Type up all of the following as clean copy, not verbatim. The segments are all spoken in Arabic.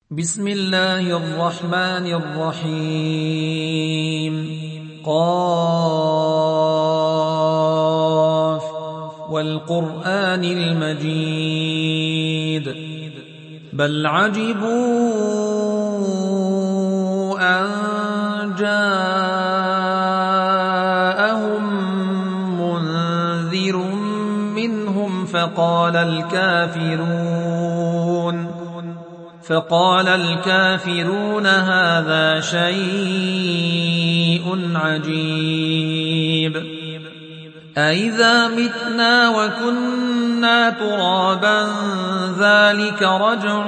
بسم الله الرحمن الرحيم. قاف والقرآن المجيد بل عجبوا أن جاءهم منذر منهم فقال الكافرون هذا شيء عجيب أإذا متنا وكنا ترابا ذلك رجع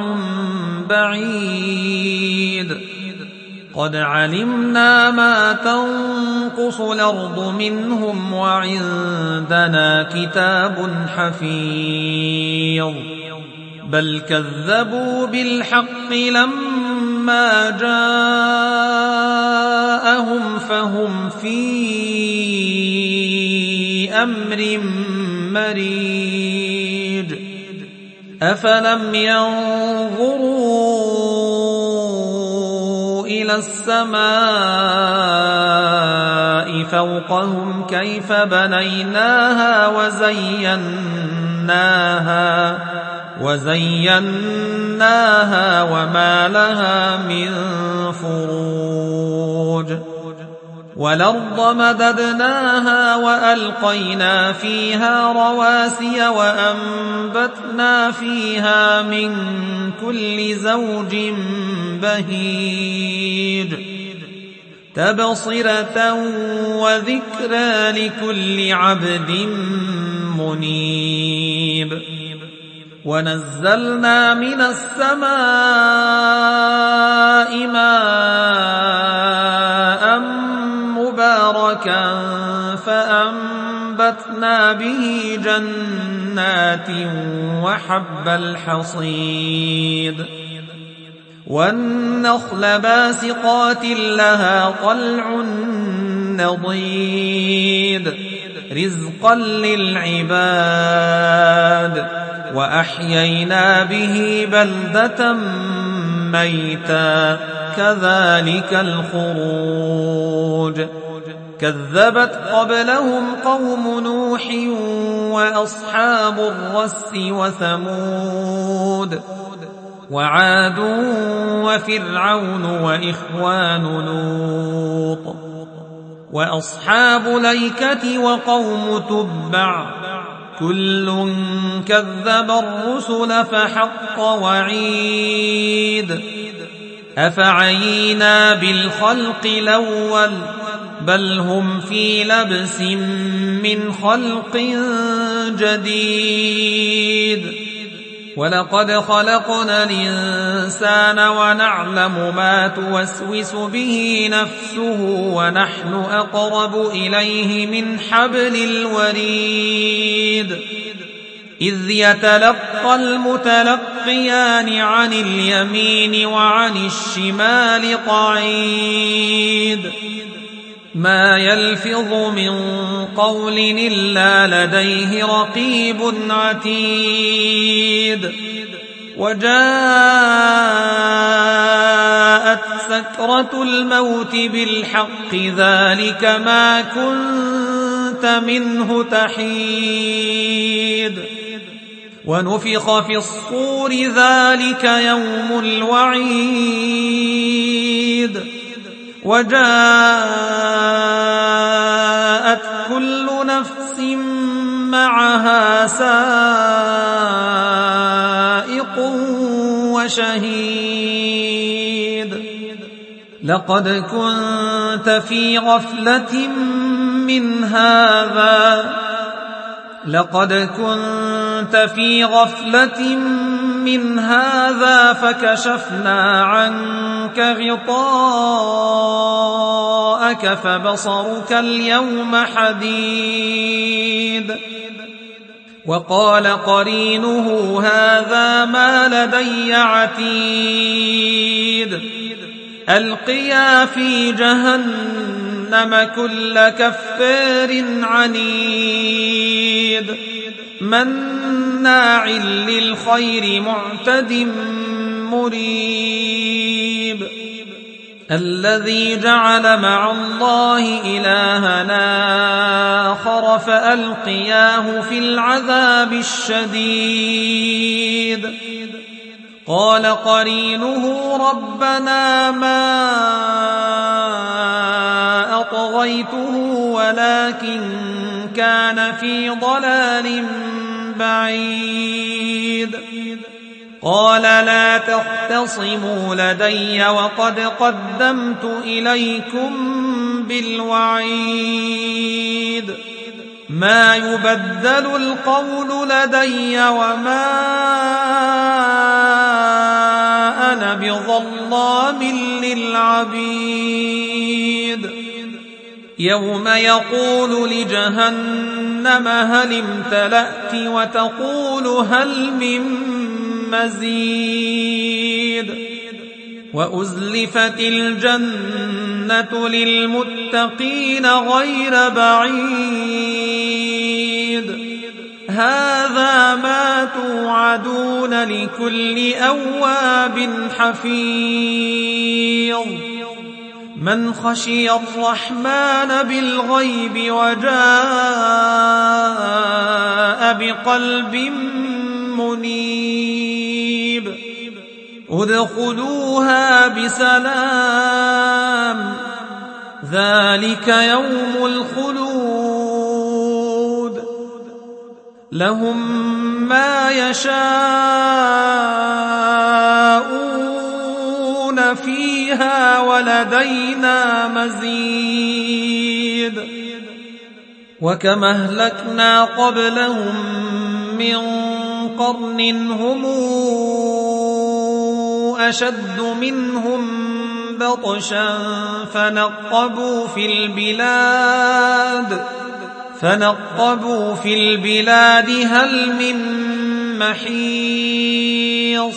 بعيد قد علمنا ما تنقص الأرض منهم وعندنا كتاب حفيظ بل كذبوا بالحق لما جاءهم فهم في أمر مريج أفلم ينظروا إلى السماء فوقهم كيف بنيناها وزيناها وما لها من فروج والأرض مددناها وألقينا فيها رواسي وأنبتنا فيها من كل زوج بهيج تبصرة وذكرى لكل عبد منيب ونزلنا من السماء ماء مباركا فأنبتنا به جنات وحب الحصيد والنخل باسقات لها طلع نضيد رزقا للعباد وأحيينا به بلدة ميتا كذلك الخروج كذبت قبلهم قوم نوح وأصحاب الرس وثمود وعاد وفرعون وإخوان لوط وأصحاب الأيكة وقوم تبع كل كذب الرسل فحق وعيد أفعينا بالخلق الأول بل هم في لبس من خلق جديد ولقد خلقنا الإنسان ونعلم ما توسوس به نفسه ونحن أقرب إليه من حبل الوريد إذ يتلقى المتلقيان عن اليمين وعن الشمال قعيد ما يلفظ من قول إلا لديه رقيب عتيد وجاءت سكرة الموت بالحق ذلك ما كنت منه تحيد ونفخ في الصور ذلك يوم الوعيد وجاءت كل نفس معها سائق وشهيد لقد كنت في غفلة من هذا فكشفنا عنك غطاءك فبصرك اليوم حديد وقال قرينه هذا ما لدي عتيد ألقيا في جهنم كل كفار عنيد مناع للخير معتد مريب الذي جعل مع الله إلهنا آخر فألقياه في العذاب الشديد قال قرينه ربنا ما أطغيته ولكن كان في ضلال بعيد قال لا تختصموا لدي وقد قدمت إليكم بالوعيد ما يبدل القول لدي وما أنا بظلام للعبيد يوم يقول لجهنم هل امتلأت وتقول هل من مزيد وأزلفت الجنة للمتقين غير بعيد هذا ما توعدون لكل أواب حفيظ من خشي الرحمن بالغيب وجاء بقلب منيب ادخلوها بسلام ذلك يوم الخلود لهم ما يشاءون فيها ولدينا مزيد وكما أهلكنا قبلهم من قرن هم أشد منهم بطشا فنقبوا في البلاد هل من محيص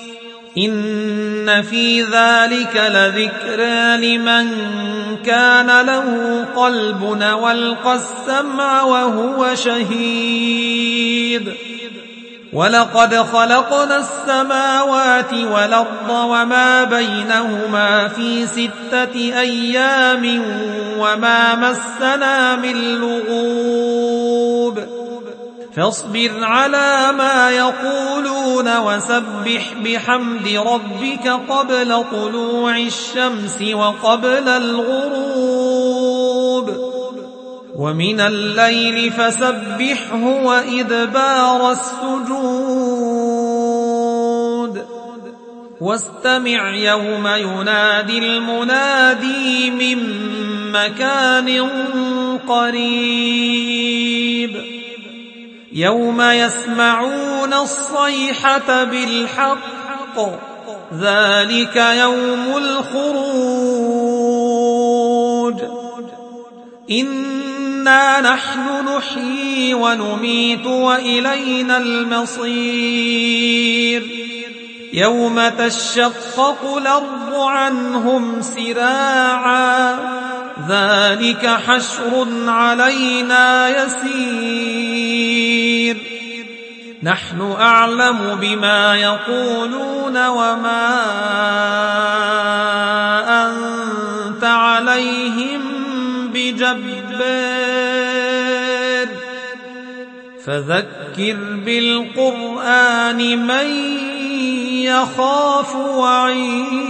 إن في ذلك لذكرى لمن كان له قلب والقى السمع وهو شهيد ولقد خلقنا السماوات والأرض وما بينهما في 6 أيام وما مسنا من لغوب فاصبر على ما يقولون وسبح بحمد ربك قبل طلوع الشمس وقبل الغروب ومن الليل فسبحه وإدبار السجود واستمع يوم ينادي المنادي من مكان قريب يوم يسمعون الصيحة بالحق ذلك يوم الخروج إنا نحن نحيي ونميت وإلينا المصير يوم تشقق الأرض عنهم سراعا ذلك حشر علينا يسير نحن أعلم بما يقولون وما أنت عليهم بجبار فذكر بالقرآن من يخاف وعيد